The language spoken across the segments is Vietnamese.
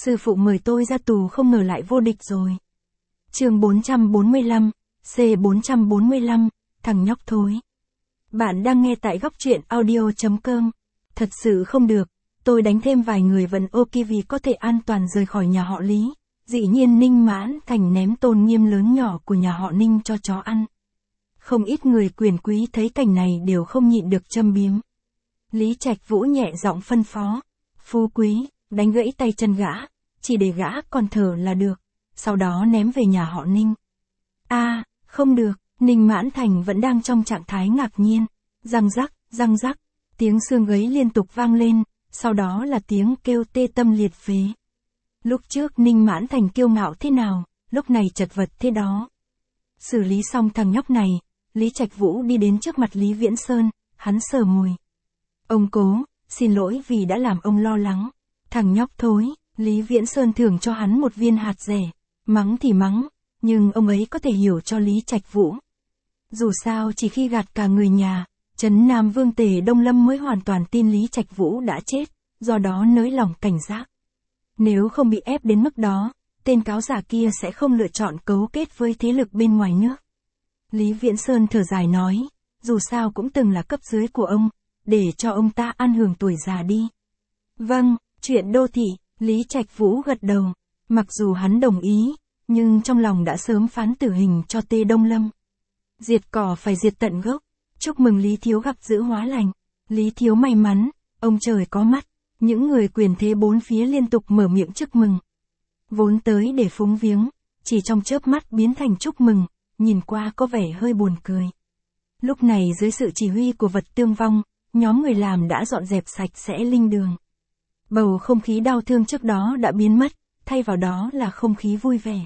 Sư phụ mời tôi ra tù không ngờ lại vô địch rồi. Chương 445, C445, thằng nhóc thối. Bạn đang nghe tại góc truyện audio.com. Thật sự không được, tôi đánh thêm vài người vẫn ok vì có thể an toàn rời khỏi nhà họ Lý. Dĩ nhiên Ninh Mãn Thành ném tôn nghiêm lớn nhỏ của nhà họ Ninh cho chó ăn. Không ít người quyền quý thấy cảnh này đều không nhịn được châm biếm. Lý Trạch Vũ nhẹ giọng phân phó. Phú quý, đánh gãy tay chân gã, chỉ để gã còn thở là được, sau đó ném về nhà họ Ninh. Không được, Ninh Mãn Thành vẫn đang trong trạng thái ngạc nhiên. Răng rắc, tiếng xương gãy liên tục vang lên, sau đó là tiếng kêu tê tâm liệt phế. Lúc trước Ninh Mãn Thành kiêu ngạo thế nào, lúc này chật vật thế đó. Xử lý xong thằng nhóc này, Lý Trạch Vũ đi đến trước mặt Lý Viễn Sơn, hắn sờ mùi. Ông Cố, xin lỗi vì đã làm ông lo lắng. Thằng nhóc thối, Lý Viễn Sơn thưởng cho hắn một viên hạt rẻ. Mắng thì mắng, nhưng ông ấy có thể hiểu cho Lý Trạch Vũ. Dù sao chỉ khi gạt cả người nhà, Trấn Nam Vương Tề Đông Lâm mới hoàn toàn tin Lý Trạch Vũ đã chết, do đó nới lỏng cảnh giác. Nếu không bị ép đến mức đó, tên cáo giả kia sẽ không lựa chọn cấu kết với thế lực bên ngoài nước. Lý Viễn Sơn thở dài nói, dù sao cũng từng là cấp dưới của ông, để cho ông ta an hưởng tuổi già đi. Vâng, chuyện đô thị, Lý Trạch Vũ gật đầu, mặc dù hắn đồng ý, nhưng trong lòng đã sớm phán tử hình cho Tề Đông Lâm. Diệt cỏ phải diệt tận gốc, chúc mừng Lý Thiếu gặp dữ hóa lành. Lý Thiếu may mắn, ông trời có mắt, những người quyền thế bốn phía liên tục mở miệng chúc mừng. Vốn tới để phúng viếng, chỉ trong chớp mắt biến thành chúc mừng, nhìn qua có vẻ hơi buồn cười. Lúc này dưới sự chỉ huy của vật tương vong, nhóm người làm đã dọn dẹp sạch sẽ linh đường. Bầu không khí đau thương trước đó đã biến mất, thay vào đó là không khí vui vẻ.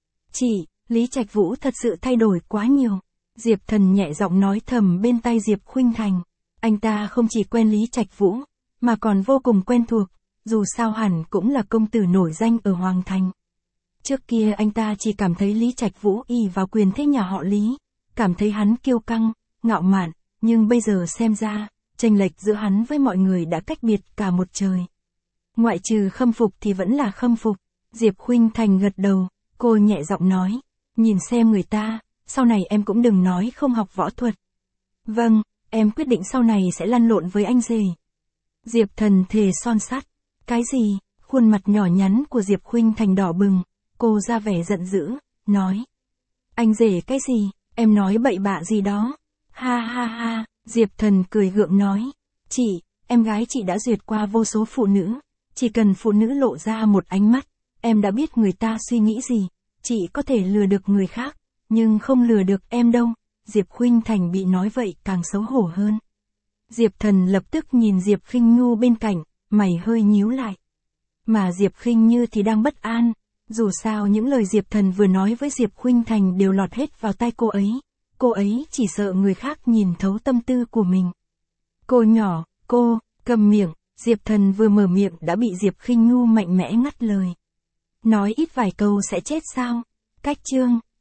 Lý Trạch Vũ thật sự thay đổi quá nhiều. Diệp Thần nhẹ giọng nói thầm bên tai Diệp Khuynh Thành. Anh ta không chỉ quen Lý Trạch Vũ, mà còn vô cùng quen thuộc, dù sao hẳn cũng là công tử nổi danh ở Hoàng Thành. Trước kia anh ta chỉ cảm thấy Lý Trạch Vũ ỷ vào quyền thế nhà họ Lý, cảm thấy hắn kiêu căng, ngạo mạn, nhưng bây giờ xem ra, chênh lệch giữa hắn với mọi người đã cách biệt cả một trời. Ngoại trừ khâm phục thì vẫn là khâm phục. Diệp Khuynh Thành gật đầu, cô nhẹ giọng nói, nhìn xem người ta, sau này em cũng đừng nói không học võ thuật. Vâng, em quyết định sau này sẽ lăn lộn với anh rể. Diệp Thần thề son sắt. Cái gì? Khuôn mặt nhỏ nhắn của Diệp Khuynh Thành đỏ bừng, cô ra vẻ giận dữ, nói. Anh rể cái gì? Em nói bậy bạ gì đó? Ha, Diệp Thần cười gượng nói. Em gái chị đã duyệt qua vô số phụ nữ, chỉ cần phụ nữ lộ ra một ánh mắt, em đã biết người ta suy nghĩ gì, chị có thể lừa được người khác, nhưng không lừa được em đâu. Diệp Khuynh Thành bị nói vậy càng xấu hổ hơn. Diệp Thần lập tức nhìn Diệp Khinh Nhu bên cạnh, mày hơi nhíu lại. Mà Diệp Khinh Như thì đang bất an, dù sao những lời Diệp Thần vừa nói với Diệp Khuynh Thành đều lọt hết vào tai cô ấy chỉ sợ người khác nhìn thấu tâm tư của mình. Cô nhỏ, cô, cầm miệng, Diệp Thần vừa mở miệng đã bị Diệp Khinh Nhu mạnh mẽ ngắt lời. Nói ít vài câu sẽ chết sao? Cách chương